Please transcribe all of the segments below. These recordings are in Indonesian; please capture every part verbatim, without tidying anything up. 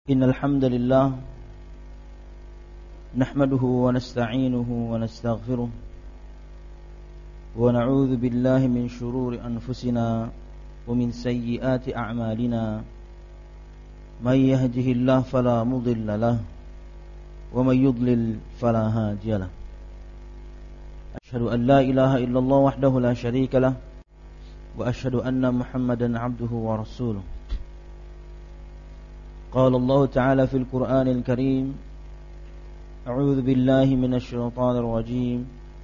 إن الحمد لله نحمده ونستعينه ونستغفره ونعوذ بالله من شرور أنفسنا ومن سيئات أعمالنا من يهده الله فلا مضل له ومن يضلل فلا هادي له أشهد أن لا إله إلا الله وحده لا شريك له وأشهد أن محمدا عبده ورسوله قال الله تعالى في القرآن الكريم أعوذ بالله من الشيطان الرجيم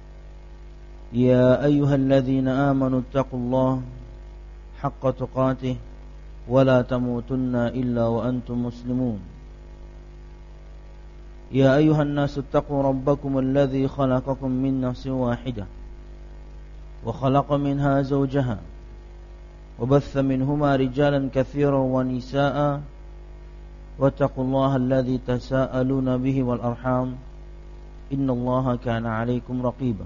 يا أيها الذين آمنوا اتقوا الله حق تقاته ولا تموتن إلا وأنتم مسلمون يا أيها الناس اتقوا ربكم الذي خلقكم من نفس واحدة وخلق منها زوجها وبث منهما رجالا كثيرا ونساء واتقوا الله الذي تساءلون به والأرحام إن الله كان عليكم رقيبا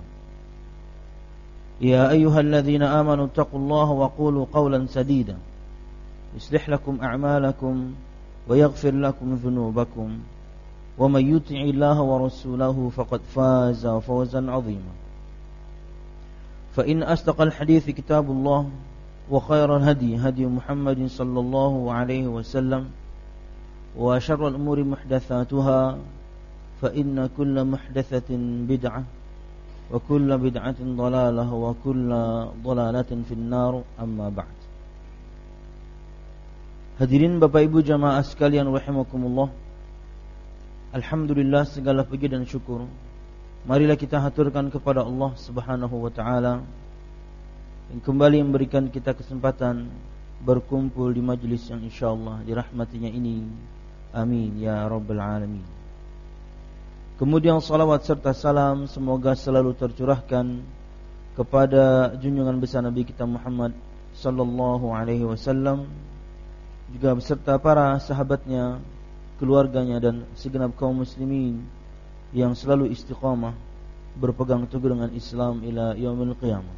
يا أيها الذين آمنوا اتقوا الله وقولوا قولا سديدا يصلح لكم أعمالكم ويغفر لكم ذنوبكم ومن يطع الله ورسوله فقد فاز فوزا عظيما فإن أصدق الحديث كتاب الله وخير الهدي هدي محمد صلى الله عليه وسلم وشر الأمور محدثاتها فإن كل محدثة بدعة وكل بدعة ضلالة وكل ضلالة في النار أما بعد. Hadirin Bapak Ibu jamaah sekalian rahimakumullah. Alhamdulillah, segala puji dan syukur marilah kita haturkan kepada Allah Subhanahu wa taala yang kembali memberikan kita kesempatan berkumpul di majlis yang insyaallah dirahmatinya ini. Amin ya rabbal alamin. Kemudian salawat serta salam semoga selalu tercurahkan kepada junjungan besar Nabi kita Muhammad sallallahu alaihi wasallam, juga beserta para sahabatnya, keluarganya dan segenap kaum muslimin yang selalu istiqamah berpegang teguh dengan Islam ila yaumil qiyamah.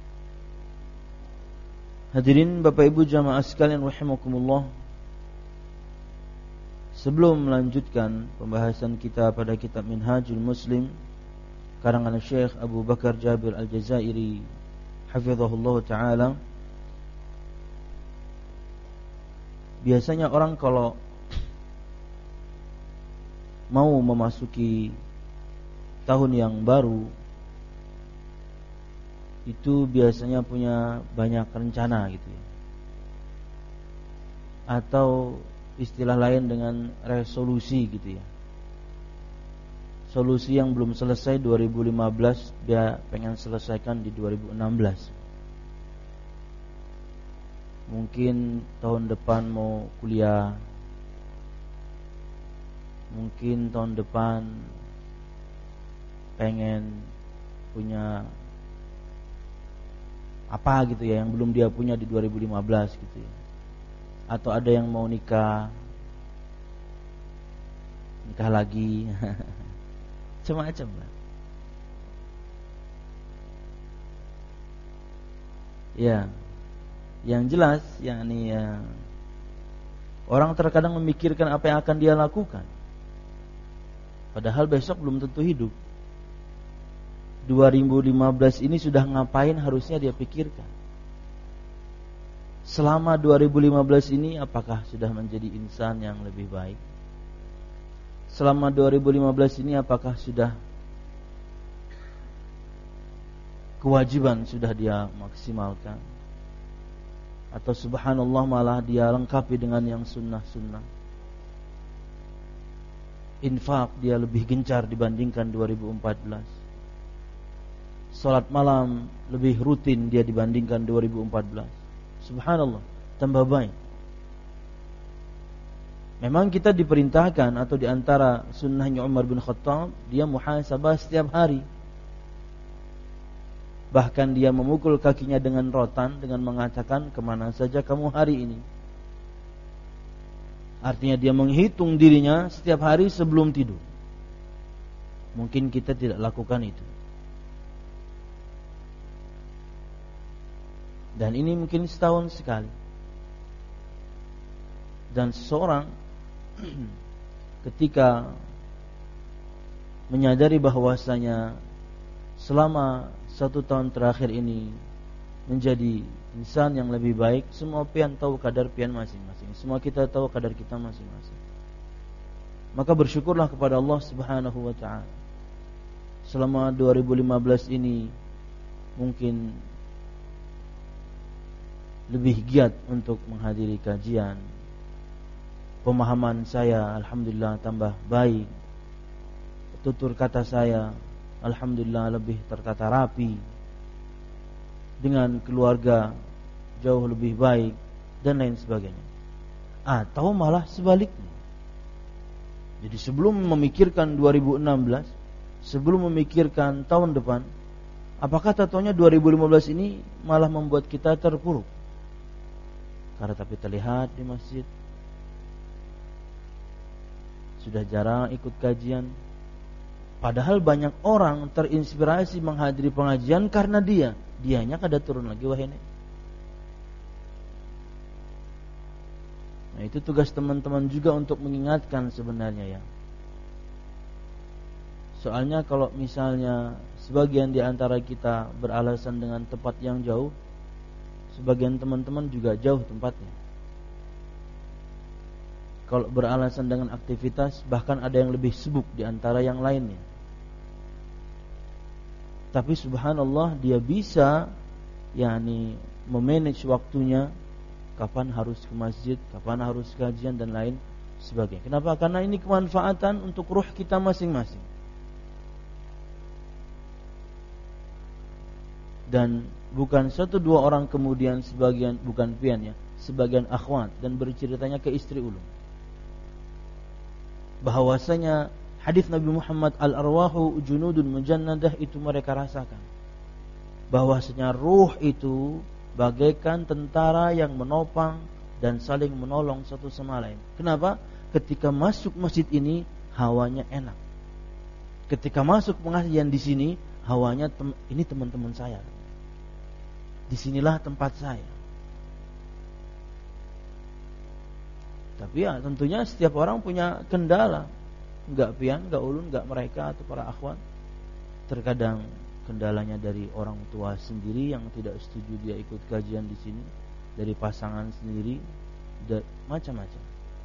Hadirin Bapak Ibu jamaah sekalian rahimakumullah, sebelum melanjutkan pembahasan kita pada kitab Minhajul Muslim karangan Syekh Abu Bakar Jabir Al-Jazairi hafizahullah ta'ala, biasanya orang kalau mau memasuki tahun yang baru itu biasanya punya banyak rencana gitu ya, atau istilah lain dengan resolusi gitu ya. Solusi yang belum selesai dua ribu lima belas dia pengen selesaikan di dua ribu enam belas. Mungkin tahun depan mau kuliah, mungkin tahun depan pengen punya apa gitu ya yang belum dia punya di dua ribu lima belas gitu ya. Atau ada yang mau nikah Nikah lagi macam-macam lah. Ya, yang jelas yakni ya, orang terkadang memikirkan apa yang akan dia lakukan, padahal besok belum tentu hidup. dua ribu lima belas ini sudah ngapain harusnya dia pikirkan. Selama dua ribu lima belas ini apakah sudah menjadi insan yang lebih baik? Selama dua ribu lima belas ini apakah sudah kewajiban sudah dia maksimalkan? Atau subhanallah malah dia lengkapi dengan yang sunnah-sunnah? Infak dia lebih gencar dibandingkan dua ribu empat belas. Salat malam lebih rutin dia dibandingkan dua ribu empat belas. Subhanallah, tambah baik. Memang kita diperintahkan atau diantara sunnahnya Umar bin Khattab, dia muhasabah setiap hari. Bahkan dia memukul kakinya dengan rotan dengan mengatakan, kemana saja kamu hari ini? Artinya dia menghitung dirinya setiap hari sebelum tidur. Mungkin kita tidak lakukan itu. Dan ini mungkin setahun sekali. Dan seseorang ketika menyadari bahwasanya selama satu tahun terakhir ini menjadi insan yang lebih baik, semua pian tahu kadar pian masing-masing, semua kita tahu kadar kita masing-masing. Maka bersyukurlah kepada Allah Subhanahu wa ta'ala. Selama dua ribu lima belas ini mungkin lebih giat untuk menghadiri kajian. Pemahaman saya alhamdulillah tambah baik. Tutur kata saya alhamdulillah lebih tertata rapi. Dengan keluarga jauh lebih baik dan lain sebagainya. Atau malah sebaliknya. Jadi sebelum memikirkan dua ribu enam belas, sebelum memikirkan tahun depan, apakah tatonya dua ribu lima belas ini malah membuat kita terpuruk? Karena tapi terlihat di masjid sudah jarang ikut kajian. Padahal banyak orang terinspirasi menghadiri pengajian karena dia. Dianya kada turun lagi wahene. Nah, itu tugas teman-teman juga untuk mengingatkan sebenarnya ya. Soalnya kalau misalnya sebagian di antara kita beralasan dengan tempat yang jauh, sebagian teman-teman juga jauh tempatnya. Kalau beralasan dengan aktivitas, bahkan ada yang lebih sibuk di antara yang lainnya. Tapi subhanallah dia bisa yakni memanage waktunya, kapan harus ke masjid, kapan harus kajian dan lain sebagainya. Kenapa? Karena ini kemanfaatan untuk ruh kita masing-masing. Dan bukan satu dua orang kemudian sebagian, bukan pian ya, sebagian akhwat dan berceritanya ke istri ulun bahwasanya hadis Nabi Muhammad al-arwahu junudun mujannadah itu mereka rasakan. Bahwasanya ruh itu bagaikan tentara yang menopang dan saling menolong satu sama lain. Kenapa? Ketika masuk masjid ini hawanya enak. Ketika masuk pengajian di sini hawanya tem- ini teman-teman saya. Disinilah tempat saya. Tapi ya tentunya setiap orang punya kendala. Enggak pian, enggak ulun, enggak mereka atau para akhwat. Terkadang kendalanya dari orang tua sendiri yang tidak setuju dia ikut kajian di sini, dari pasangan sendiri, dan macam-macam.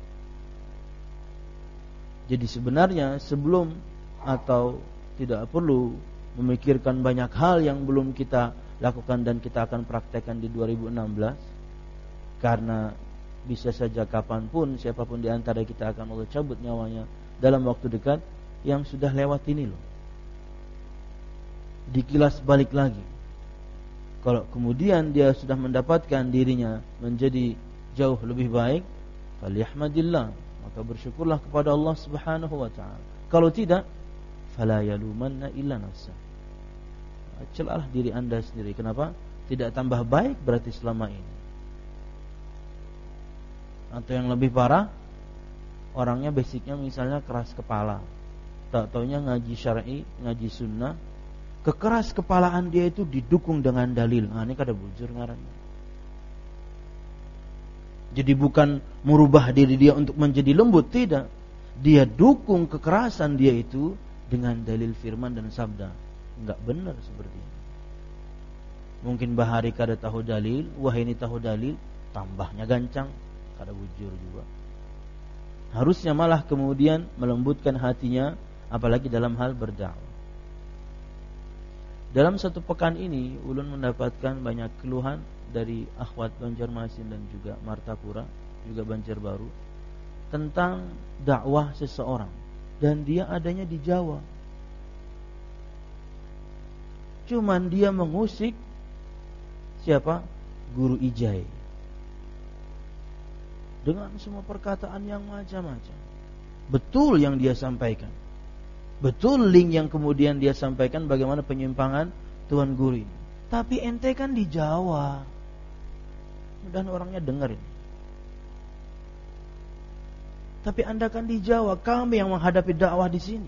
Jadi sebenarnya sebelum atau tidak perlu memikirkan banyak hal yang belum kita lakukan dan kita akan praktekkan di dua ribu enam belas, karena bisa saja kapanpun siapapun di antara kita akan Allah cabut nyawanya dalam waktu dekat. Yang sudah lewat ini loh dikilas balik lagi. Kalau kemudian dia sudah mendapatkan dirinya menjadi jauh lebih baik, falyahmadillah, maka bersyukurlah kepada Allah Subhanahu wa ta'ala. Kalau tidak, fala yalumanna illa nafsah, celalah diri anda sendiri. Kenapa? Tidak tambah baik berarti selama ini. Atau yang lebih parah, orangnya basicnya misalnya keras kepala, tak taunya ngaji syar'i, ngaji sunnah, kekeras kepalaan dia itu didukung dengan dalil. Nah, ini kada bujur ngarannya. Jadi bukan merubah diri dia untuk menjadi lembut, tidak. Dia dukung kekerasan dia itu dengan dalil firman dan sabda. Enggak benar seperti ini. Mungkin bahari kada tahu dalil, wah ini tahu dalil, tambahnya gancang, kada bujur juga. Harusnya malah kemudian melembutkan hatinya, apalagi dalam hal berdakwah. Dalam satu pekan ini ulun mendapatkan banyak keluhan dari akhwat Banjarmasin dan juga Martapura, juga Banjarbaru, tentang dakwah seseorang, dan dia adanya di Jawa. Cuman dia mengusik siapa? Guru Ijai, dengan semua perkataan yang macam-macam. Betul yang dia sampaikan, betul link yang kemudian dia sampaikan bagaimana penyimpangan Tuan Guru ini. Tapi ente kan di Jawa, dan orangnya dengerin. Tapi anda kan di Jawa, kami yang menghadapi dakwah di sini.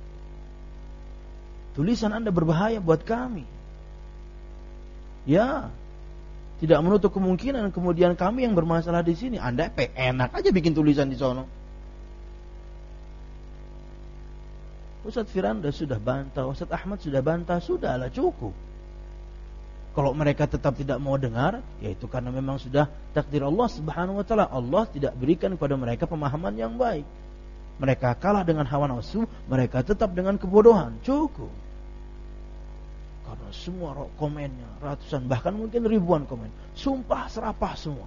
Tulisan anda berbahaya buat kami. Ya, tidak menutup kemungkinan kemudian kami yang bermasalah di sini. Anda enak aja bikin tulisan di sono. Ustaz Firanda sudah bantah, Ustaz Ahmad sudah bantah, sudahlah cukup. Kalau mereka tetap tidak mau dengar, yaitu karena memang sudah takdir Allah Subhanahu wa taala. Allah tidak berikan kepada mereka pemahaman yang baik. Mereka kalah dengan hawa nafsu, mereka tetap dengan kebodohan. Cukup. Karena semua komennya ratusan, bahkan mungkin ribuan komen, sumpah serapah semua.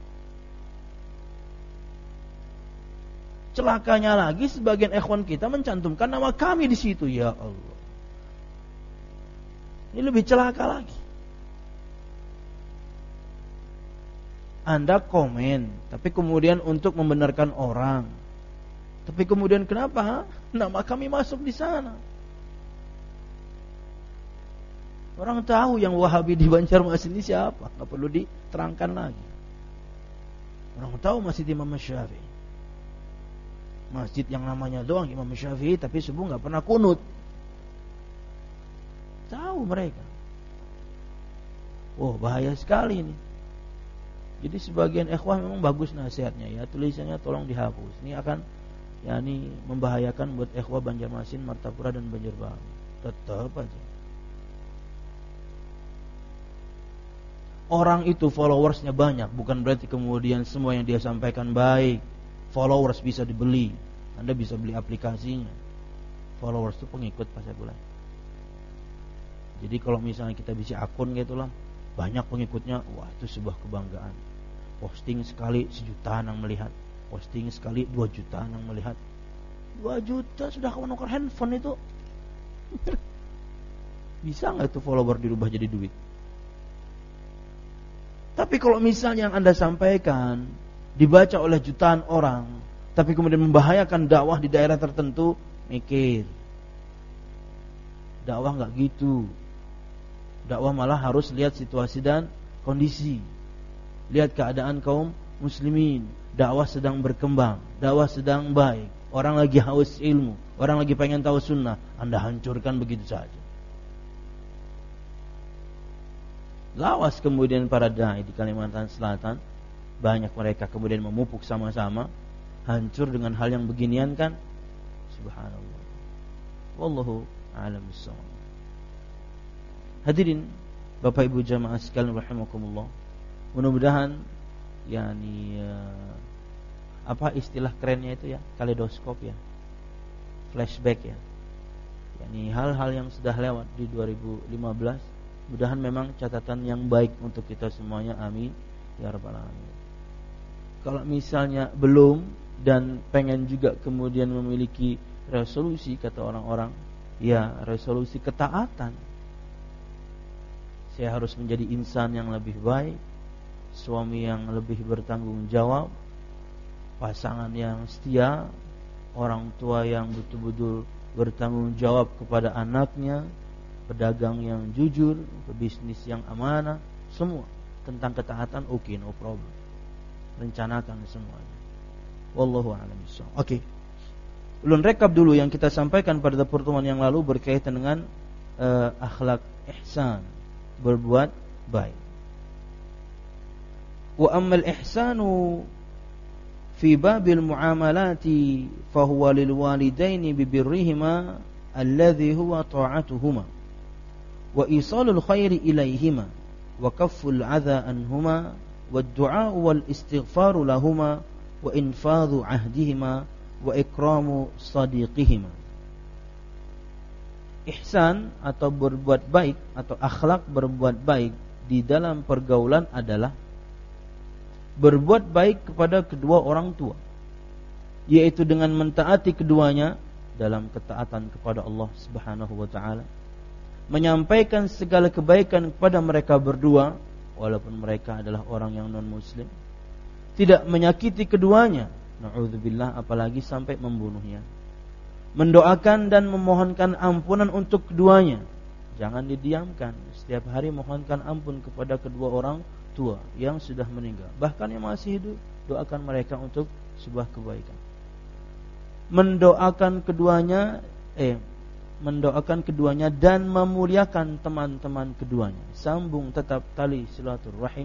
Celakanya lagi, sebagian ikhwan kita mencantumkan nama kami di situ. Ya Allah, ini lebih celaka lagi. Anda komen, tapi kemudian untuk membenarkan orang. Tapi kemudian kenapa nama kami masuk di sana? Orang tahu yang Wahabi di Banjarmasin ini siapa, nggak perlu diterangkan lagi. Orang tahu Masjid Imam Syafi'i, masjid yang namanya doang Imam Syafi'i, tapi subuh nggak pernah kunut. Tahu mereka. Oh, bahaya sekali ini. Jadi sebagian ikhwah memang bagus nasihatnya ya, tulisannya tolong dihapus. Ini akan ya ini membahayakan buat ikhwah Banjarmasin, Martapura dan Banjarbaru. Tetap aja. Orang itu followersnya banyak, bukan berarti kemudian semua yang dia sampaikan baik. Followers bisa dibeli, Anda bisa beli aplikasinya. Followers itu pengikut pas saya bilang. Jadi kalau misalnya kita bisa akun gitulah, banyak pengikutnya, wah itu sebuah kebanggaan. Posting sekali sejutaan yang melihat, posting sekali dua jutaan yang melihat. Dua juta sudah kamu nuker handphone itu. Bisa nggak itu follower dirubah jadi duit? Tapi kalau misalnya yang Anda sampaikan dibaca oleh jutaan orang, tapi kemudian membahayakan dakwah di daerah tertentu, mikir. Dakwah nggak gitu. Dakwah malah harus lihat situasi dan kondisi. Lihat keadaan kaum muslimin. Dakwah sedang berkembang, dakwah sedang baik. Orang lagi haus ilmu, orang lagi pengen tahu sunnah, Anda hancurkan begitu saja. Lawas kemudian para dai di Kalimantan Selatan, banyak mereka kemudian memupuk sama-sama, hancur dengan hal yang beginian kan? Subhanallah. Wallahu a'lam bissawab. Hadirin Bapak Ibu jamaah sekalian rahimakumullah. Mudah-mudahan yakni uh, apa istilah kerennya itu ya? Kaleidoskop ya. Flashback ya. Yakni hal-hal yang sudah lewat di dua ribu lima belas, mudah-mudahan memang catatan yang baik untuk kita semuanya. Amin ya rabbal alamin. Kalau misalnya belum dan pengen juga kemudian memiliki resolusi, kata orang-orang, ya resolusi ketaatan. Saya harus menjadi insan yang lebih baik, suami yang lebih bertanggung jawab, pasangan yang setia, orang tua yang betul-betul bertanggung jawab kepada anaknya, pedagang yang jujur, pebisnis yang amanah, semua tentang ketaatan. Oke, okay, no problem. Rencanakan semuanya. Wallahu a'lam bishawab. Oke. Okay. Ulun rekap dulu yang kita sampaikan pada pertemuan yang lalu berkaitan dengan uh, akhlak ihsan, berbuat baik. Wa ammal ihsanu fi babil muamalati fa huwa lil walidaini bi birrihima alladhi huwa ta'atuhuma wa isalul khairi ilaihima wa kafful adha anhuma wad du'a wal istighfar lahuma wa infadhu ahdihima wa ikramu sadiqihima. Ihsan atau berbuat baik atau akhlak berbuat baik di dalam pergaulan adalah berbuat baik kepada kedua orang tua, yaitu dengan mentaati keduanya dalam ketaatan kepada Allah Subhanahu wa taala, menyampaikan segala kebaikan kepada mereka berdua walaupun mereka adalah orang yang non muslim, tidak menyakiti keduanya, na'udzubillah, apalagi sampai membunuhnya, mendoakan dan memohonkan ampunan untuk keduanya. Jangan didiamkan, setiap hari mohonkan ampun kepada kedua orang tua yang sudah meninggal, bahkan yang masih hidup, doakan mereka untuk sebuah kebaikan. Mendoakan keduanya eh mendoakan keduanya dan memuliakan teman-teman keduanya. Sambung tetap tali silaturahim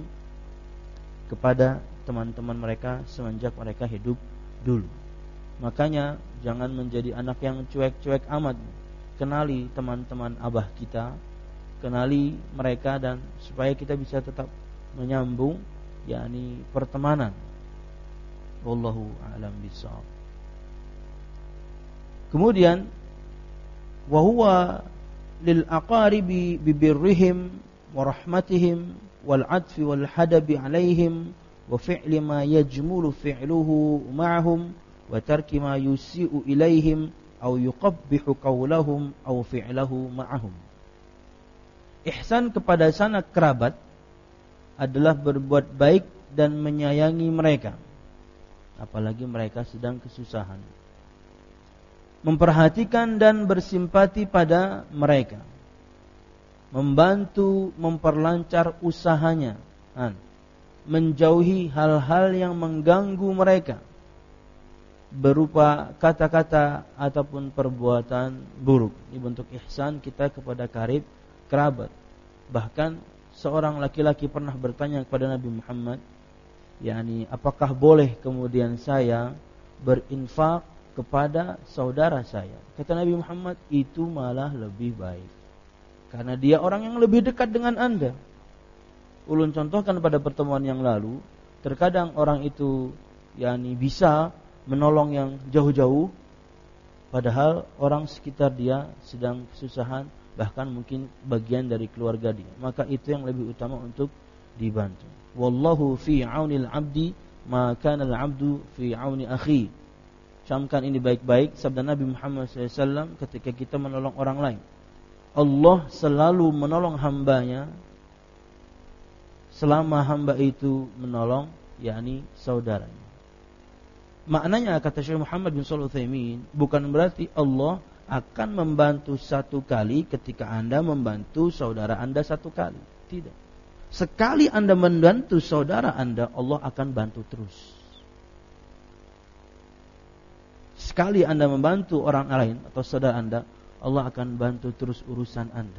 kepada teman-teman mereka semenjak mereka hidup dulu. Makanya Jangan menjadi anak yang cuek-cuek amat. Kenali teman-teman abah kita, kenali mereka, dan supaya kita bisa tetap menyambung yakni pertemanan. Wallahu a'lam bishawab. Kemudian wa huwa lil aqaribi bi birrihim wa rahmatihim wal 'atfi wal hadabi 'alaihim wa fi'li ma yajmulu fi'luhu ma'ahum wa tarki ma yusi'u ilaihim aw yuqabbihu qawlahum aw fi'lahu ma'ahum. Ihsan kepada sanak kerabat adalah berbuat baik dan menyayangi mereka, apalagi mereka sedang kesusahan. Memperhatikan dan bersimpati pada mereka, membantu memperlancar usahanya, menjauhi hal-hal yang mengganggu mereka berupa kata-kata ataupun perbuatan buruk. Ini bentuk ihsan kita kepada karib kerabat. Bahkan seorang laki-laki pernah bertanya kepada Nabi Muhammad, yakni apakah boleh kemudian saya berinfak kepada saudara saya? Kata Nabi Muhammad, itu malah lebih baik, karena dia orang yang lebih dekat dengan Anda. Ulun contohkan pada pertemuan yang lalu, terkadang orang itu yakni bisa menolong yang jauh-jauh, padahal orang sekitar dia sedang kesusahan, bahkan mungkin bagian dari keluarga dia. Maka itu yang lebih utama untuk dibantu. Wallahu fi aunil abdi ma kana al-abdu fi auni akhi. Camkan ini baik-baik, sabda Nabi Muhammad shallallahu alaihi wasallam ketika kita menolong orang lain. Allah selalu menolong hambanya selama hamba itu menolong yakni saudaranya. Maknanya, kata Syekh Muhammad bin Shalih Al-Utsaimin, bukan berarti Allah akan membantu satu kali ketika Anda membantu saudara Anda satu kali. Tidak. Sekali Anda membantu saudara Anda, Allah akan bantu terus. Sekali Anda membantu orang lain atau saudara Anda, Allah akan bantu terus urusan Anda.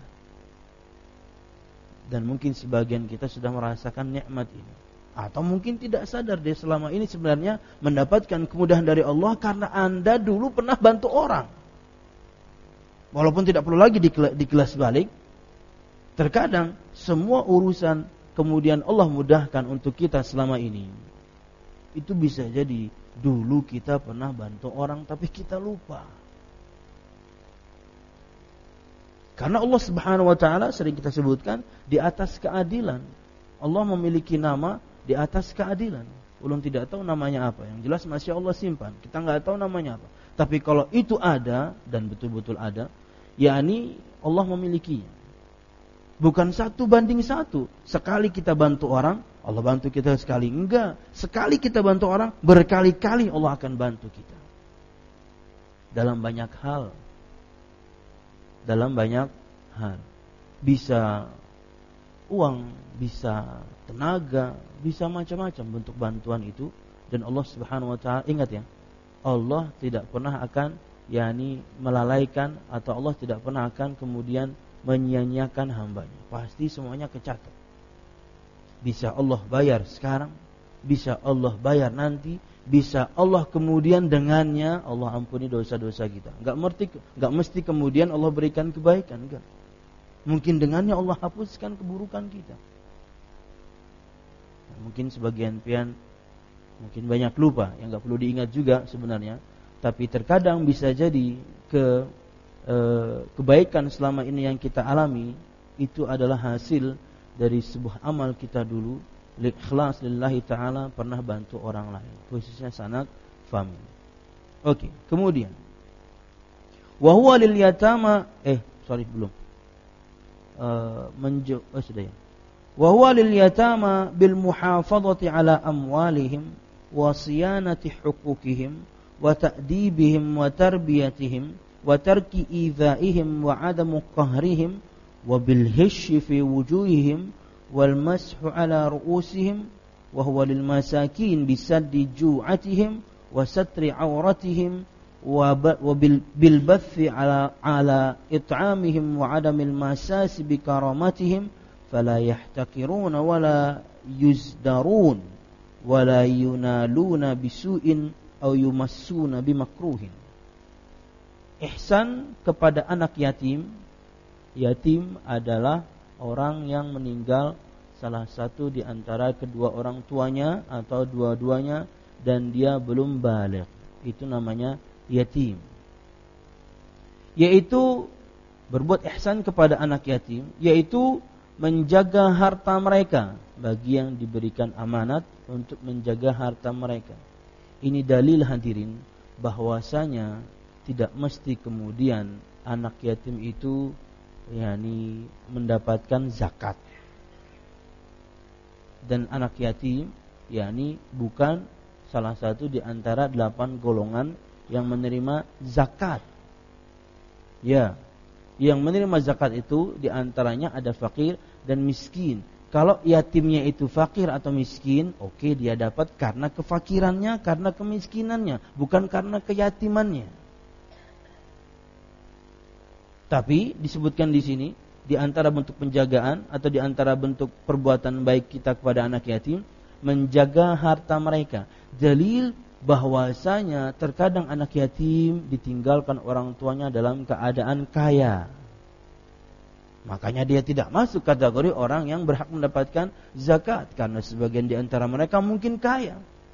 Dan mungkin sebagian kita sudah merasakan nikmat ini, atau mungkin tidak sadar dia selama ini sebenarnya mendapatkan kemudahan dari Allah karena Anda dulu pernah bantu orang. Walaupun tidak perlu lagi dikilas balik, terkadang semua urusan kemudian Allah mudahkan untuk kita selama ini. Itu bisa jadi dulu kita pernah bantu orang tapi kita lupa. Karena Allah Subhanahu wa taala sering kita sebutkan di atas keadilan. Allah memiliki nama di atas keadilan. Ulun tidak tahu namanya apa. Yang jelas masih Allah simpan. Kita enggak tahu namanya apa. Tapi kalau itu ada dan betul-betul ada, yakni Allah memilikinya. Bukan satu banding satu. Sekali kita bantu orang, Allah bantu kita sekali. Enggak. Sekali kita bantu orang, berkali-kali Allah akan bantu kita. Dalam banyak hal. Dalam banyak hal. Bisa uang, bisa tenaga, bisa macam-macam bentuk bantuan itu. Dan Allah Subhanahu wa taala, ingat ya, Allah tidak pernah akan yakni melalaikan, atau Allah tidak pernah akan kemudian menyia-nyiakan hambanya. Pasti semuanya kecatat. Bisa Allah bayar sekarang, bisa Allah bayar nanti, bisa Allah kemudian dengannya Allah ampuni dosa-dosa kita. Enggak mesti enggak mesti kemudian Allah berikan kebaikan, enggak. Mungkin dengannya Allah hapuskan keburukan kita. Nah, mungkin sebagian pian mungkin banyak lupa, yang enggak perlu diingat juga sebenarnya. Tapi terkadang bisa jadi ke e, kebaikan selama ini yang kita alami itu adalah hasil dari sebuah amal kita dulu, ikhlas lillahi ta'ala, pernah bantu orang lain, khususnya sanak famili. Oke, kemudian wa huwa lil yatama eh sorry belum uh, menjo oh sudah ya wa huwa lil yatama bil muhafadhati ala amwalihim wa siyanati huquqihim wa ta'dibihim wa tarbiyatihim wa tarki idha'ihim wa adamu qahrihim wa bil hishi fi wujuhihim wal mashu ala ru'usihim wa huwa lil masakin bisaddi ju'atihim wa satri awratihim wa bil bathi ala ala it'amihim wa adamil masasi bi karamatihim fala yahtaqiruna wala yuzdarun wala yunaluna bisu'in aw yumassuna bimakruhin. ihsan kepada anak yatim. Yatim adalah orang yang meninggal salah satu di antara kedua orang tuanya atau dua-duanya dan dia belum baligh. Itu namanya yatim. Yaitu berbuat ihsan kepada anak yatim, yaitu menjaga harta mereka bagi yang diberikan amanat untuk menjaga harta mereka. Ini dalil hadirin bahwasanya tidak mesti kemudian anak yatim itu yakni mendapatkan zakat. Dan anak yatim yakni bukan salah satu di antara delapan golongan yang menerima zakat. Ya, yang menerima zakat itu di antaranya ada fakir dan miskin. Kalau yatimnya itu fakir atau miskin, oke okay, dia dapat karena kefakirannya, karena kemiskinannya, bukan karena keyatimannya. Tapi disebutkan di sini di antara bentuk penjagaan atau di antara bentuk perbuatan baik kita kepada anak yatim, menjaga harta mereka. Dalil bahwasanya terkadang anak yatim ditinggalkan orang tuanya dalam keadaan kaya. Makanya dia tidak masuk kategori orang yang berhak mendapatkan zakat karena sebagian di antara mereka mungkin kaya.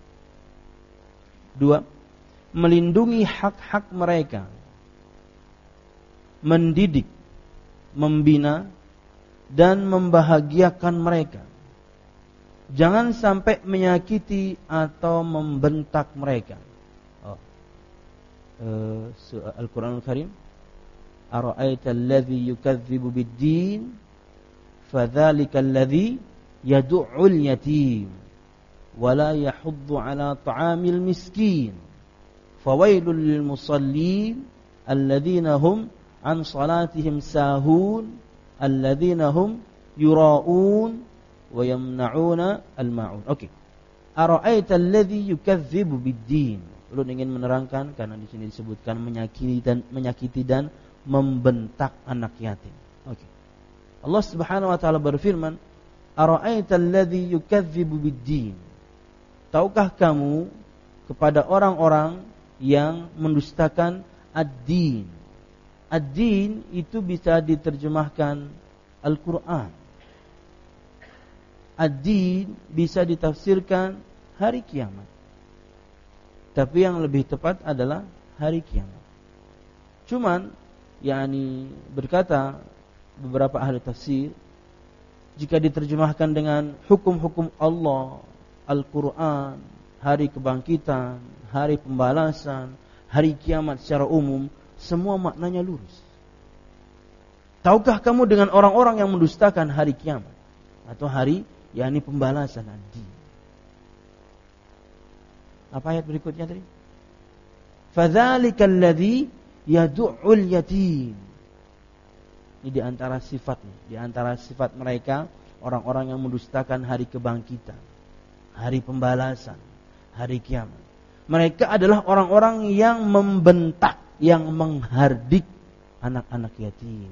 Dua, melindungi hak-hak mereka. Mendidik, membina dan membahagiakan mereka. Jangan sampai menyakiti atau membentak mereka. Oh. Uh, Al-Quranul Karim, ara'aita alladhi yukadzibu bid-din fadzalika alladhi yad'ul yatim wa la yahuddu 'ala ta'amil miskin fawailul lil musallin alladhina hum an salatihim sahun alladhina hum yura'un wa yamna'una al-ma'un. Oke. Okay. Ara'aita alladhi yukadzibu bid-din. Ulun ingin menerangkan karena di sini disebutkan menyakiti dan menyakiti dan membentak anak yatim. Oke. Okay. Allah Subhanahu wa taala berfirman, "Ara'aita alladhi yukadzibu bid-din." Tahukah kamu kepada orang-orang yang mendustakan ad-din? Ad-din itu bisa diterjemahkan Al-Quran. Ad-din bisa ditafsirkan hari kiamat. Tapi yang lebih tepat adalah hari kiamat. Cuman, yakni berkata beberapa ahli tafsir, jika diterjemahkan dengan hukum-hukum Allah, Al-Quran, hari kebangkitan, hari pembalasan, hari kiamat secara umum, semua maknanya lurus. Tahukah kamu dengan orang-orang yang mendustakan hari kiamat atau hari yakni pembalasan nanti? Apa ayat berikutnya tadi? Fadzalikal ladzi yad'ul yatim. Ini di antara sifatnya, di antara sifat mereka orang-orang yang mendustakan hari kebangkitan, hari pembalasan, hari kiamat. Mereka adalah orang-orang yang membentak, yang menghardik anak-anak yatim.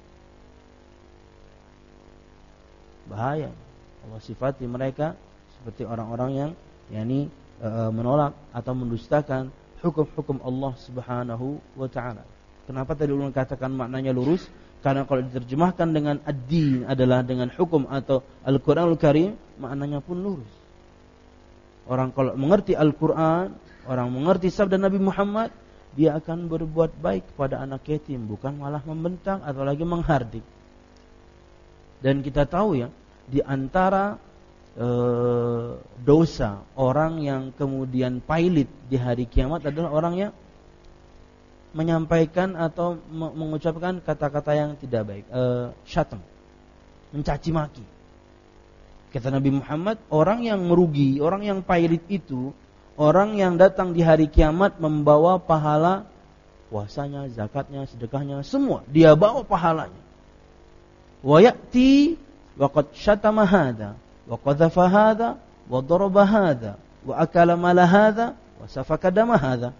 Bahaya. Allah sifati mereka seperti orang-orang yang yakni e, menolak atau mendustakan hukum-hukum Allah Subhanahu wa taala. Kenapa tadi ulun katakan maknanya lurus? Karena kalau diterjemahkan dengan ad-din adalah dengan hukum atau Al-Qur'anul Karim, maknanya pun lurus. Orang kalau mengerti Al-Qur'an, orang mengerti sabda Nabi Muhammad, dia akan berbuat baik kepada anak yatim, bukan malah membentak atau lagi menghardik. Dan kita tahu ya, di antara e, dosa orang yang kemudian pailit di hari kiamat adalah orang yang menyampaikan atau mengucapkan kata-kata yang tidak baik, e, syatam, mencaci maki. Kata Nabi Muhammad, orang yang merugi, orang yang pailit itu orang yang datang di hari kiamat membawa pahala puasanya, zakatnya, sedekahnya, semua dia bawa pahalanya. Wa ya'ti wa qad syatama hadza wa qadhafa hadza wa daraba hadza wa akala mala hadza wa safaka dama hadza.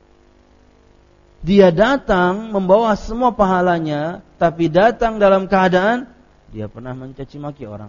Dia datang membawa semua pahalanya, tapi datang dalam keadaan dia pernah mencaci maki orang.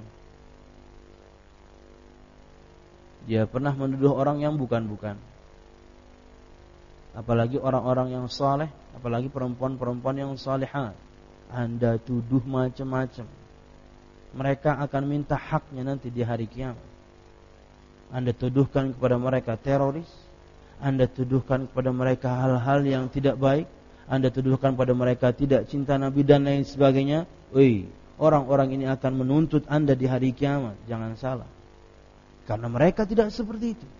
Dia pernah menuduh orang yang bukan-bukan. apalagi orang-orang yang saleh, apalagi perempuan-perempuan yang salihat, Anda tuduh macam-macam. Mereka akan minta haknya nanti di hari kiamat. Anda tuduhkan kepada mereka teroris, Anda tuduhkan kepada mereka hal-hal yang tidak baik, Anda tuduhkan pada mereka tidak cinta Nabi dan lain sebagainya. Oi, orang-orang ini akan menuntut Anda di hari kiamat. Jangan salah, karena mereka tidak seperti itu.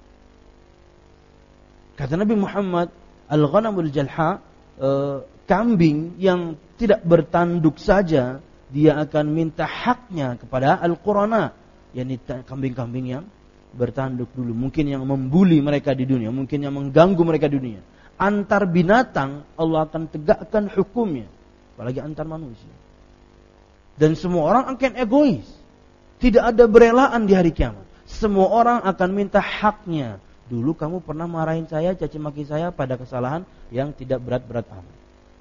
Kata Nabi Muhammad, al-ghanamul jalha, eh, kambing yang tidak bertanduk saja, dia akan minta haknya kepada al-qurana, yakni kambing-kambing yang bertanduk dulu, mungkin yang membuli mereka di dunia, mungkin yang mengganggu mereka di dunia. Antar binatang Allah akan tegakkan hukumnya, apalagi antar manusia. Dan semua orang akan egois, tidak ada berelaan di hari kiamat. Semua orang akan minta haknya. Dulu kamu pernah marahin saya, caci maki saya pada kesalahan yang tidak berat-berat amat.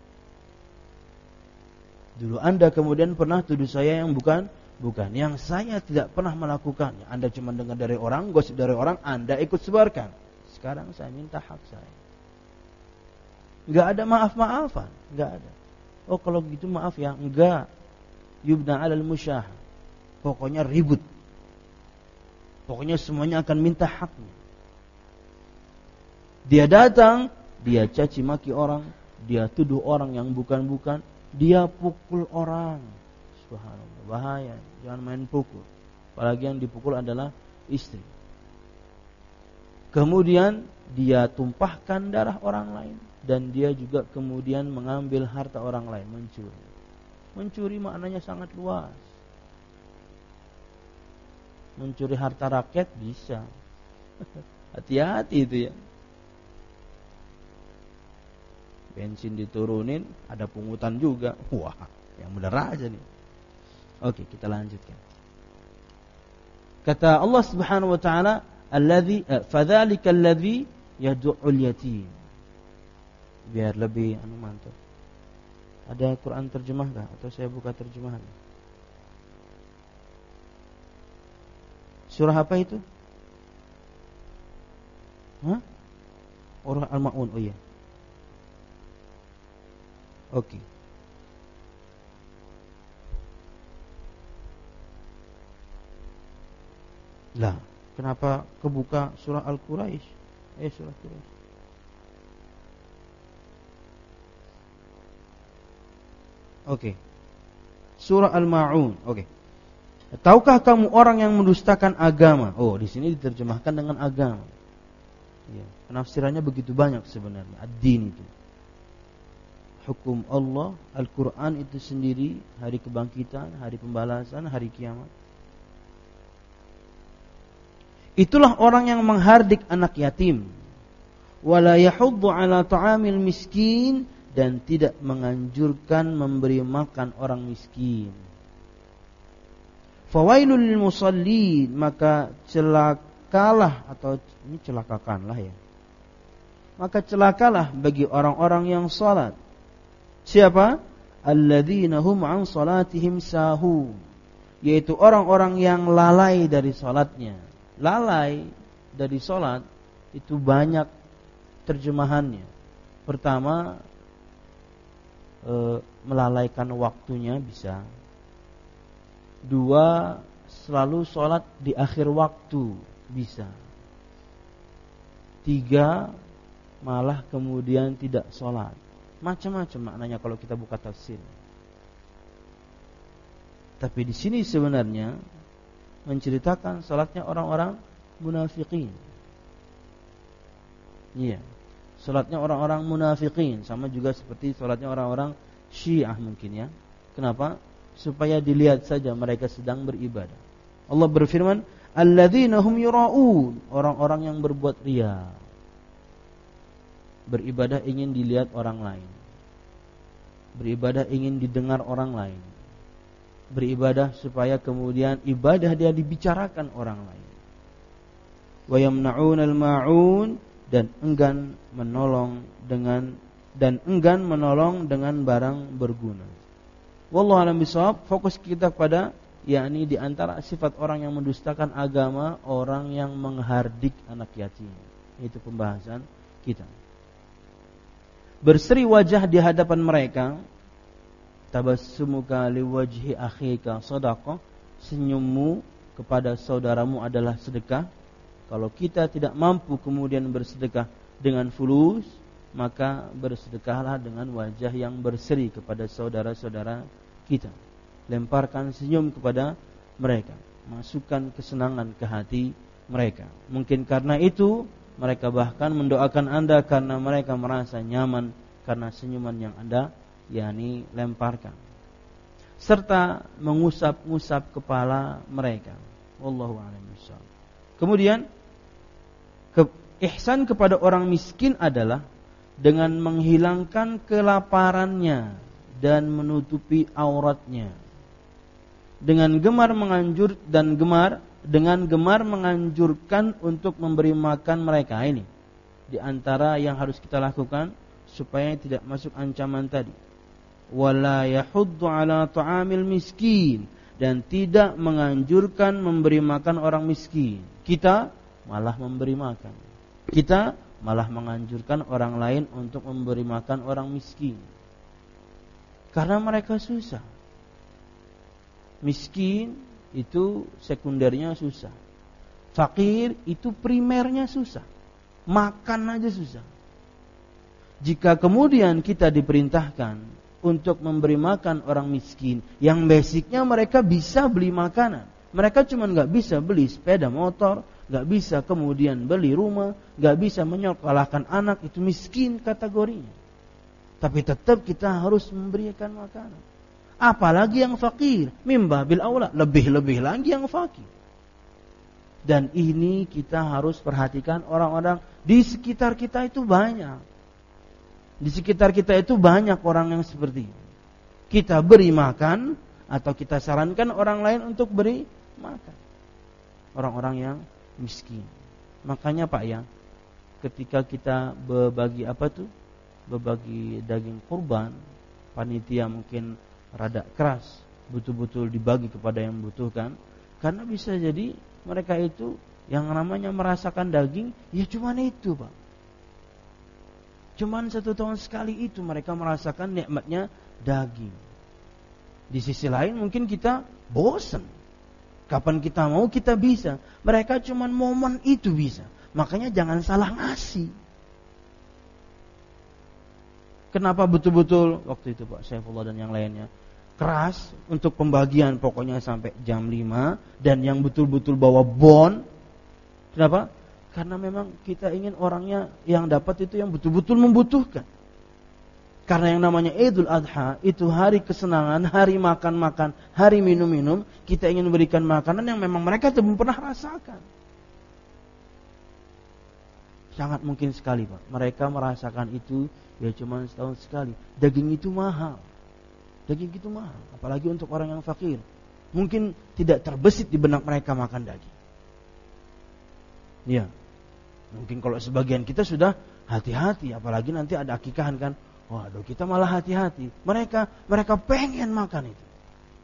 Dulu Anda kemudian pernah tuduh saya yang bukan bukan, yang saya tidak pernah melakukannya. Anda cuma dengar dari orang, gosip dari orang, Anda ikut sebarkan. Sekarang saya minta hak saya. Enggak ada maaf-maafan, enggak ada. Oh kalau begitu maaf ya, enggak. Yubna 'alal musyah. Pokoknya ribut. Pokoknya semuanya akan minta haknya. Dia datang, dia caci maki orang, dia tuduh orang yang bukan-bukan, dia pukul orang. Subhanallah, bahaya. Jangan main pukul. Apalagi yang dipukul adalah istri. Kemudian dia tumpahkan darah orang lain, dan dia juga kemudian mengambil harta orang lain, mencuri. Mencuri maknanya sangat luas. Mencuri harta rakyat bisa. Hati-hati itu ya. Bensin diturunin, ada pungutan juga. Wah, yang benar aja nih. Oke, kita lanjutkan. Kata Allah Subhanahu wa taala, "Alladzi fadzalika alladzi yad'ul yatim." Biar lebih anu mantap. Ada Quran terjemah enggak atau saya buka terjemahan? Surah apa itu? Hah? Surah Al-Ma'un. Oh iya. Oke. Okay. Lah, kenapa kebuka surah Al-Quraisy? Eh, surah Quraisy. Oke. Okay. Surah Al-Ma'un. Oke. Okay. Tahukah kamu orang yang mendustakan agama? Oh, di sini diterjemahkan dengan agama. Ya, penafsirannya begitu banyak sebenarnya. Ad-din itu. Hukum Allah, Al-Quran itu sendiri, hari kebangkitan, hari pembalasan, hari kiamat. Itulah orang yang menghardik anak yatim, wala yahuddu ala ta'amil miskin, dan tidak menganjurkan memberi makan orang miskin. Fawailul lil musallin, maka celakalah, atau ini celakakanlah ya. Maka celakalah bagi orang-orang yang salat. Siapa? Alladzina hum an salatihim sahun, yaitu orang-orang yang lalai dari salatnya. Lalai dari salat itu banyak terjemahannya. Pertama, e, melalaikan waktunya bisa. Dua, selalu salat di akhir waktu bisa. Tiga, malah kemudian tidak salat. Macam-macam maknanya kalau kita buka tafsir. Tapi di sini sebenarnya menceritakan salatnya orang-orang munafikin. Iya, salatnya orang-orang munafikin, sama juga seperti salatnya orang-orang Syiah mungkin ya. Kenapa? Supaya dilihat saja mereka sedang beribadah. Allah berfirman, alladzina hum yura'un, orang-orang yang berbuat riya. Beribadah ingin dilihat orang lain. Beribadah ingin didengar orang lain. Beribadah supaya kemudian ibadah dia dibicarakan orang lain. Wa yamna'unal ma'un, dan enggan menolong dengan dan enggan menolong dengan barang berguna. Wallahu a'lam bishawab. Fokus kita pada yakni di antara sifat orang yang mendustakan agama, orang yang menghardik anak yatim. Itu pembahasan kita. berseri wajah di hadapan mereka. Tabassumuka liwajhi akhika sadaqah, senyummu kepada saudaramu adalah sedekah. Kalau kita tidak mampu kemudian bersedekah dengan fulus, maka bersedekahlah dengan wajah yang berseri kepada saudara-saudara kita. Lemparkan senyum kepada mereka, masukkan kesenangan ke hati mereka. Mungkin karena itu mereka bahkan mendoakan Anda karena mereka merasa nyaman karena senyuman yang Anda yakni lemparkan. Serta mengusap-ngusap kepala mereka. Wallahu a'lam bishawab. Kemudian ke, ihsan kepada orang miskin adalah dengan menghilangkan kelaparannya dan menutupi auratnya. Dengan gemar menganjur dan gemar dengan gemar menganjurkan untuk memberi makan mereka. Ini di antara yang harus kita lakukan supaya tidak masuk ancaman tadi. Wala yahuddu ala ta'amil miskin, dan tidak menganjurkan memberi makan orang miskin. Kita malah memberi makan. Kita malah menganjurkan orang lain untuk memberi makan orang miskin. Karena mereka susah. Miskin itu sekundernya susah. Fakir itu primernya susah. Makan aja susah. Jika kemudian kita diperintahkan untuk memberi makan orang miskin, yang basicnya mereka bisa beli makanan, mereka cuma gak bisa beli sepeda motor, gak bisa kemudian beli rumah, gak bisa menyekolahkan anak, itu miskin kategorinya. Tapi tetap kita harus memberikan makanan. Apalagi yang fakir, mimba bil aula, lebih-lebih lagi yang fakir. Dan ini kita harus perhatikan orang-orang di sekitar kita itu banyak. Di sekitar kita itu banyak orang yang seperti ini. Kita beri makan atau kita sarankan orang lain untuk beri makan orang-orang yang miskin. Makanya Pak ya, ketika kita berbagi apa tuh? Berbagi daging kurban, panitia mungkin rada keras, betul-betul dibagi kepada yang membutuhkan, karena bisa jadi mereka itu yang namanya merasakan daging, ya cuman itu Pak. Cuman satu tahun sekali itu mereka merasakan nikmatnya daging. Di sisi lain mungkin kita bosan. Kapan kita mau kita bisa. Mereka cuman momen itu bisa. Makanya jangan salah ngasih. Kenapa betul-betul waktu itu Pak Saifullah dan yang lainnya keras untuk pembagian pokoknya sampai jam lima, dan yang betul-betul bawa bon. Kenapa? Karena memang kita ingin orangnya yang dapat itu yang betul-betul membutuhkan. Karena yang namanya Idul Adha itu hari kesenangan, hari makan-makan, hari minum-minum. Kita ingin memberikan makanan yang memang mereka belum pernah rasakan. Sangat mungkin sekali Pak, mereka merasakan itu ya cuma setahun sekali. Daging itu mahal. Daging itu mahal, apalagi untuk orang yang fakir. Mungkin tidak terbesit di benak mereka makan daging. Ya. Mungkin kalau sebagian kita sudah hati-hati, apalagi nanti ada akikahan kan. Waduh, kita malah hati-hati. Mereka mereka pengen makan itu.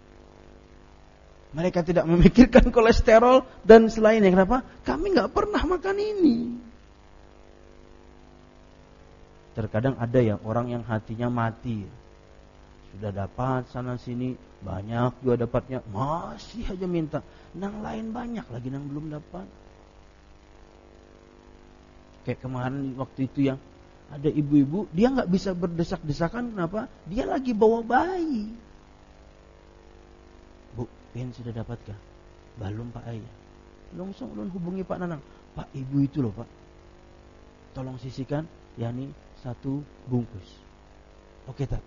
Mereka tidak memikirkan kolesterol dan selainnya. Kenapa? Kami nggak pernah makan ini. Terkadang ada ya orang yang hatinya mati. Sudah dapat sana sini, banyak juga dapatnya, masih aja minta. Nang lain banyak lagi nang belum dapat. Kayak kemarin waktu itu yang ada ibu-ibu, dia nggak bisa berdesak-desakan, kenapa? Dia lagi bawa bayi. Bu, Pin sudah dapatkah? Belum Pak Ayah. Langsung ulun hubungi Pak Nanang. Pak, ibu itu loh Pak, tolong sisihkan, yakni satu bungkus. Oke Tat.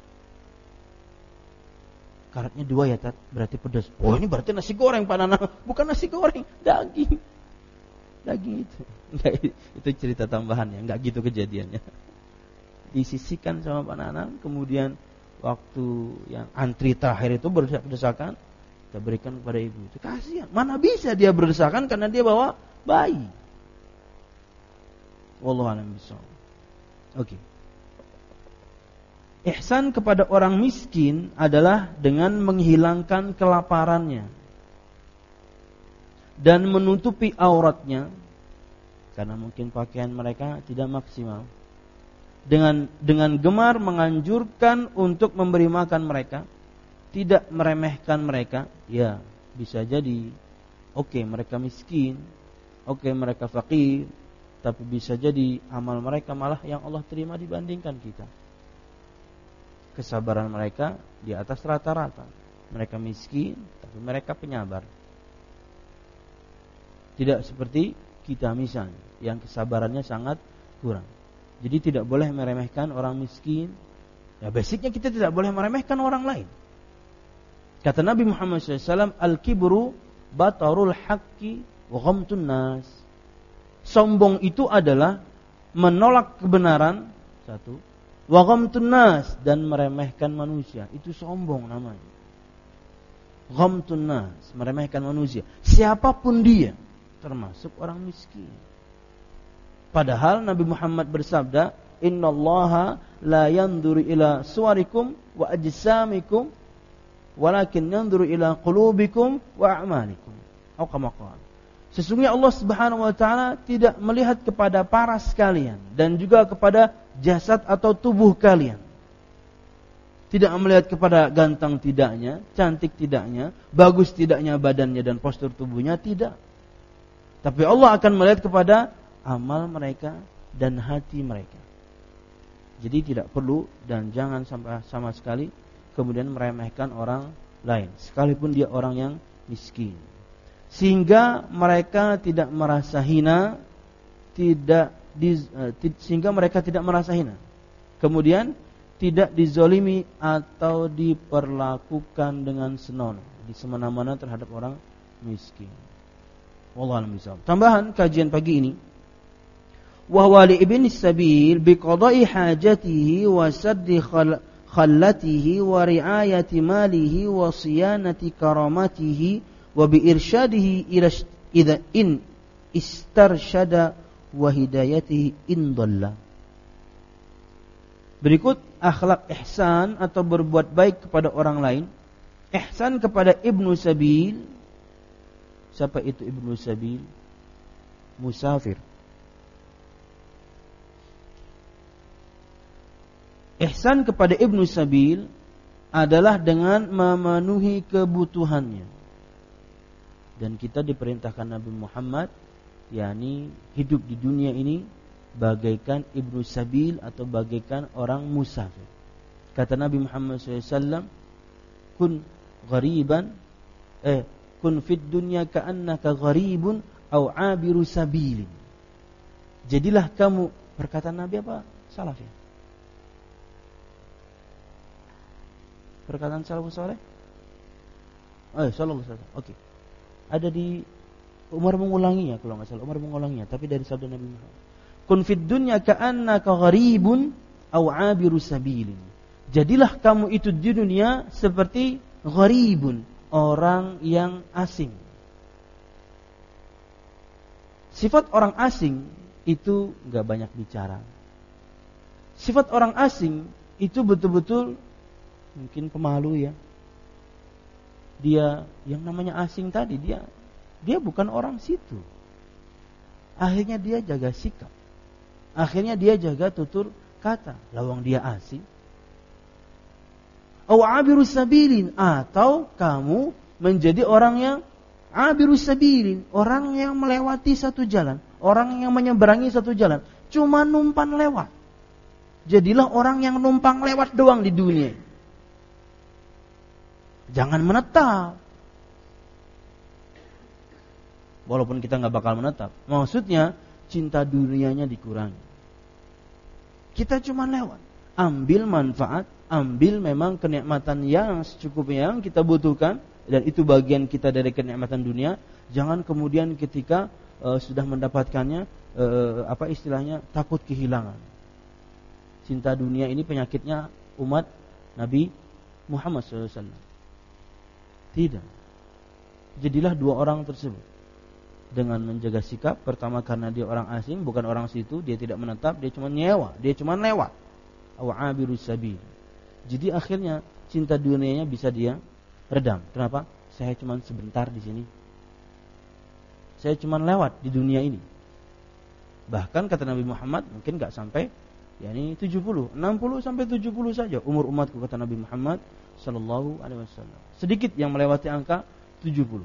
Karatnya dua ya Tat, berarti pedas. Oh ini berarti nasi goreng Pak Nanang, bukan nasi goreng, daging. Daging itu. Enggak, itu cerita tambahan ya, enggak gitu kejadiannya. Disisihkan sama Pak Nanang, kemudian waktu yang antri terakhir itu berdesak-desakan, kita berikan kepada ibu itu. Kasihan, mana bisa dia berdesakan karena dia bawa bayi. Wallahu a'lam bishawab. Oke. Ihsan kepada orang miskin adalah dengan menghilangkan kelaparannya dan menutupi auratnya, karena mungkin pakaian mereka tidak maksimal. dengan dengan gemar menganjurkan untuk memberi makan mereka, tidak meremehkan mereka, ya bisa jadi oke okay, mereka miskin, oke okay, mereka fakir, tapi bisa jadi amal mereka malah yang Allah terima dibandingkan kita. Kesabaran mereka di atas rata-rata. Mereka miskin, tapi mereka penyabar. Tidak seperti kita misalnya, yang kesabarannya sangat kurang. Jadi tidak boleh meremehkan orang miskin. Ya basicnya kita tidak boleh meremehkan orang lain. Kata Nabi Muhammad shallallahu alaihi wasallam, Al-kibru batarul haqqi wa ghamtun nas. Sombong itu adalah menolak kebenaran, satu, wa ghamtun nas, dan meremehkan manusia. Itu sombong namanya. Ghamtun nas, meremehkan manusia, siapapun dia, termasuk orang miskin. Padahal Nabi Muhammad bersabda, innallaha la yanzuru ila suwarikum wa ajsamikum walakin yanzuru ila qulubikum wa a'malikum. Atau kama qala. Sesungguhnya Allah Subhanahu wa taala tidak melihat kepada paras kalian dan juga kepada jasad atau tubuh kalian. Tidak melihat kepada ganteng tidaknya, cantik tidaknya, bagus tidaknya badannya dan postur tubuhnya, tidak. Tapi Allah akan melihat kepada amal mereka dan hati mereka. Jadi tidak perlu dan jangan sampai sama sekali kemudian meremehkan orang lain, sekalipun dia orang yang miskin. Sehingga mereka tidak merasa hina, tidak di, uh, t- sehingga mereka tidak merasa hina. Kemudian tidak dizolimi atau diperlakukan dengan senonoh, di semena-mena terhadap orang miskin. Wallahu a'lam bishawab. Tambahan kajian pagi ini, wa huwa li ibni sabil bi qada'i hajatihi wa saddi khallatihi wa ri'ayati malihi wa siyanati karamatihi wa bi irsyadihi ila idza in istarsyada wa hidayatihi in dhalla. Berikut akhlak ihsan atau berbuat baik kepada orang lain. Ihsan kepada ibnu sabil. Siapa itu ibnu sabil? Musafir. Ihsan kepada ibnu sabil adalah dengan memenuhi kebutuhannya. Dan kita diperintahkan Nabi Muhammad, yakni hidup di dunia ini bagaikan ibnu sabil atau bagaikan orang musafir. Kata Nabi Muhammad shallallahu alaihi wasallam, kun ghariban eh kun fid dunya ka'annaka gharibun aw 'abiru sabilin. Jadilah kamu, perkataan Nabi apa? Salaf ya. Perkataan salafus saleh? Eh, sallallahu alaihi wasallam. Oke. Ada di Umar mengulanginya kalau enggak salah. Umar mengulanginya tapi dari sabda Nabi Muhammad. Kun fid dunya ka'annaka gharibun aw 'abiru sabilin. Jadilah kamu itu di dunia seperti gharibun, orang yang asing. Sifat orang asing itu enggak banyak bicara. Sifat orang asing itu betul-betul mungkin pemalu ya. Dia yang namanya asing tadi, dia dia bukan orang situ. Akhirnya dia jaga sikap. Akhirnya dia jaga tutur kata. Lawang dia asing. Aw abirus sabilin, atau kamu menjadi orang yang abirus sabilin, orang yang melewati satu jalan, orang yang menyeberangi satu jalan, cuma numpang lewat. Jadilah orang yang numpang lewat doang di dunia. Jangan menetap. Walaupun kita enggak bakal menetap. Maksudnya cinta dunianya dikurangi. Kita cuma lewat, ambil manfaat, ambil memang kenikmatan yang secukupnya yang kita butuhkan, dan itu bagian kita dari kenikmatan dunia. Jangan kemudian ketika uh, sudah mendapatkannya, uh, apa istilahnya, takut kehilangan. Cinta dunia ini penyakitnya umat Nabi Muhammad shallallahu alaihi wasallam. Tidak. Jadilah dua orang tersebut dengan menjaga sikap. Pertama karena dia orang asing, bukan orang situ, dia tidak menetap, dia cuma nyewa, dia cuma lewat. Aw abirus sabil. Jadi akhirnya cinta dunianya bisa dia redam. Kenapa? Saya cuma sebentar di sini. Saya cuma lewat di dunia ini. Bahkan kata Nabi Muhammad mungkin enggak sampai yakni tujuh puluh, enam puluh sampai tujuh puluh saja umur umatku, kata Nabi Muhammad sallallahu alaihi wasallam. Sedikit yang melewati angka tujuh puluh.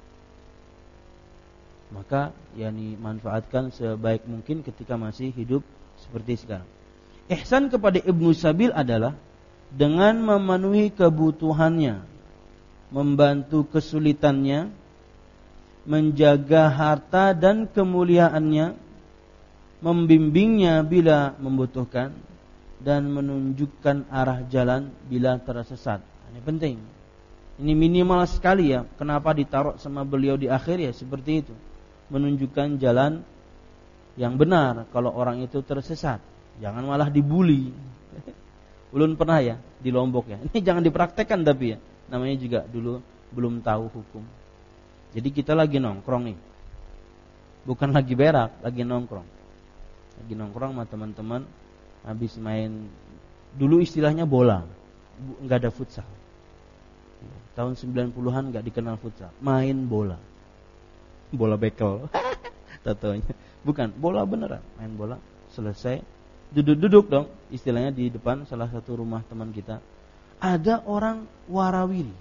Maka yakni manfaatkan sebaik mungkin ketika masih hidup seperti sekarang. Ihsan kepada Ibnu Sabil adalah dengan memenuhi kebutuhannya, membantu kesulitannya, menjaga harta dan kemuliaannya, membimbingnya bila membutuhkan, dan menunjukkan arah jalan bila tersesat. Ini penting. Ini minimal sekali ya. Kenapa ditaruh sama beliau di akhir ya seperti itu. Menunjukkan jalan yang benar kalau orang itu tersesat. Jangan malah dibully. Ulun pernah ya di Lombok ya. Ini jangan dipraktekkan tapi ya. Namanya juga dulu belum tahu hukum. Jadi kita lagi nongkrong nih. Bukan lagi berak, lagi nongkrong. Lagi nongkrong sama teman-teman, habis main, dulu istilahnya bola, enggak ada futsal. Tahun sembilan puluhan enggak dikenal futsal, main bola. Bola bekel. Tatonya. Bukan, bola beneran, main bola. Selesai, duduk-duduk dong, istilahnya di depan salah satu rumah teman kita. Ada orang warawiri.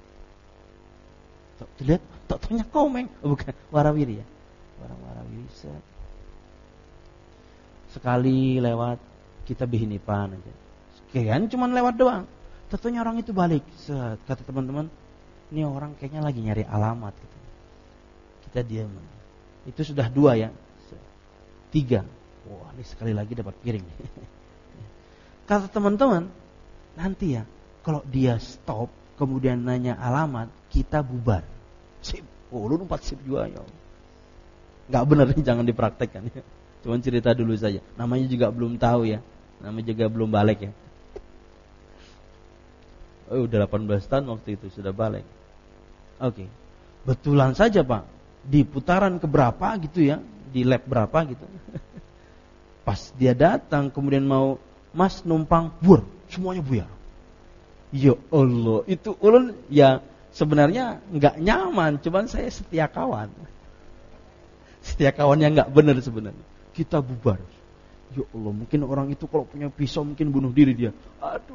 Tuh, lihat, tatonya komeng. Oh, bukan, warawiri ya. Orang warawiri set. Sekali lewat kita bihinipan aja. Sekian cuman lewat doang. Tentunya orang itu balik. Set, kata teman-teman, ini orang kayaknya lagi nyari alamat gitu. Kita diam. Itu sudah dua ya. Set. Tiga. Wah, ini sekali lagi dapat piring. Kata teman-teman, nanti ya kalau dia stop kemudian nanya alamat, kita bubar. Sip. Oh, lu empat sip juga ya. Enggak benar nih, jangan dipraktekkan ya. Cuma cerita dulu saja. Namanya juga belum tahu ya. Namanya juga belum balik ya. Oh, udah delapan belas tahun waktu itu sudah balik. Oke. Okay. Betulan saja Pak. Di putaran keberapa gitu ya. Di lap berapa gitu. Pas dia datang kemudian mau, Mas numpang, bur. Semuanya buyar. Ya Allah. Itu ulun ya sebenarnya enggak nyaman. Cuman saya setia kawan. Setia kawan yang enggak benar sebenarnya. Kita bubar. Ya Allah, mungkin orang itu kalau punya pisau mungkin bunuh diri dia. Aduh.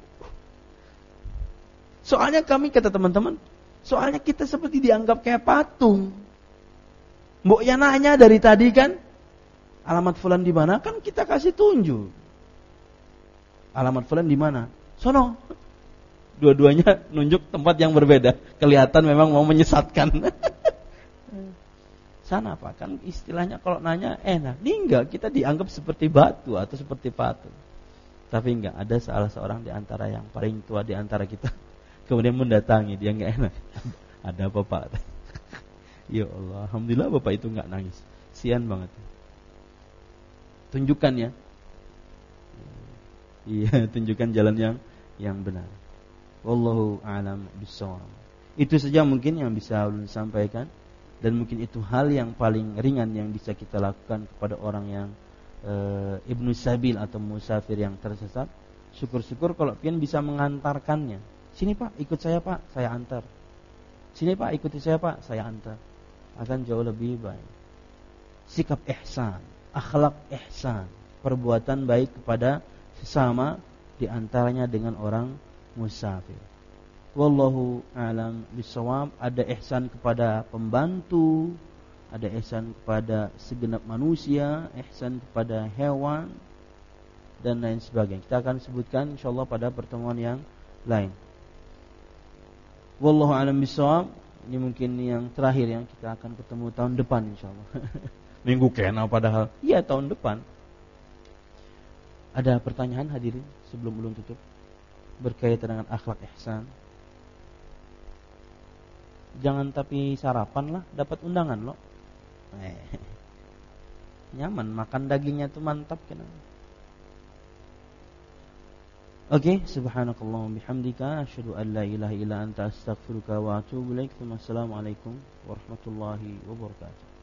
Soalnya kami, kata teman-teman, soalnya kita seperti dianggap kayak patung. Mbok ya nanya dari tadi kan, alamat fulan di mana? Kan kita kasih tunjuk. Alamat fulan di mana? Sono. Dua-duanya nunjuk tempat yang berbeda. Kelihatan memang mau menyesatkan. Sana Pak, kan istilahnya kalau nanya enak. Ini enggak, kita dianggap seperti batu atau seperti patung. Tapi enggak, ada salah seorang di antara yang paling tua di antara kita kemudian mendatangi, dia enggak enak. Ada apa Pak? Ya Allah, alhamdulillah Bapak itu enggak nangis. Sian banget. Tunjukkan ya. Iya, tunjukkan jalan yang yang benar. Wallahu a'lam bishawab. Itu saja mungkin yang bisa ulun sampaikan. Dan mungkin itu hal yang paling ringan yang bisa kita lakukan kepada orang yang e, Ibnu Sabil atau musafir yang tersesat. Syukur-syukur kalau pian bisa mengantarkannya. Sini Pak, ikut saya Pak, saya antar. Sini Pak, ikuti saya Pak, saya antar. Akan jauh lebih baik. Sikap ihsan, akhlak ihsan, perbuatan baik kepada sesama, di antaranya dengan orang musafir. Wallahu a'lam bishawab. Ada ihsan kepada pembantu, ada ihsan kepada segenap manusia, ihsan kepada hewan dan lain sebagainya. Kita akan sebutkan insyaallah pada pertemuan yang lain. Wallahu a'lam bishawab. Ini mungkin yang terakhir yang kita akan ketemu tahun depan insyaallah. Minggu kena padahal. Iya, tahun depan. Ada pertanyaan hadirin sebelum ulun tutup berkaitan dengan akhlak ihsan? Jangan tapi sarapan lah, dapat undangan loh. Eh, nyaman, makan dagingnya tuh mantap kan. Oke, okay, subhanakallahumma bihamdika asyhadu an la ilaha illa anta astaghfiruka wa atubu ilaik. Wassalamualaikum warahmatullahi wabarakatuh.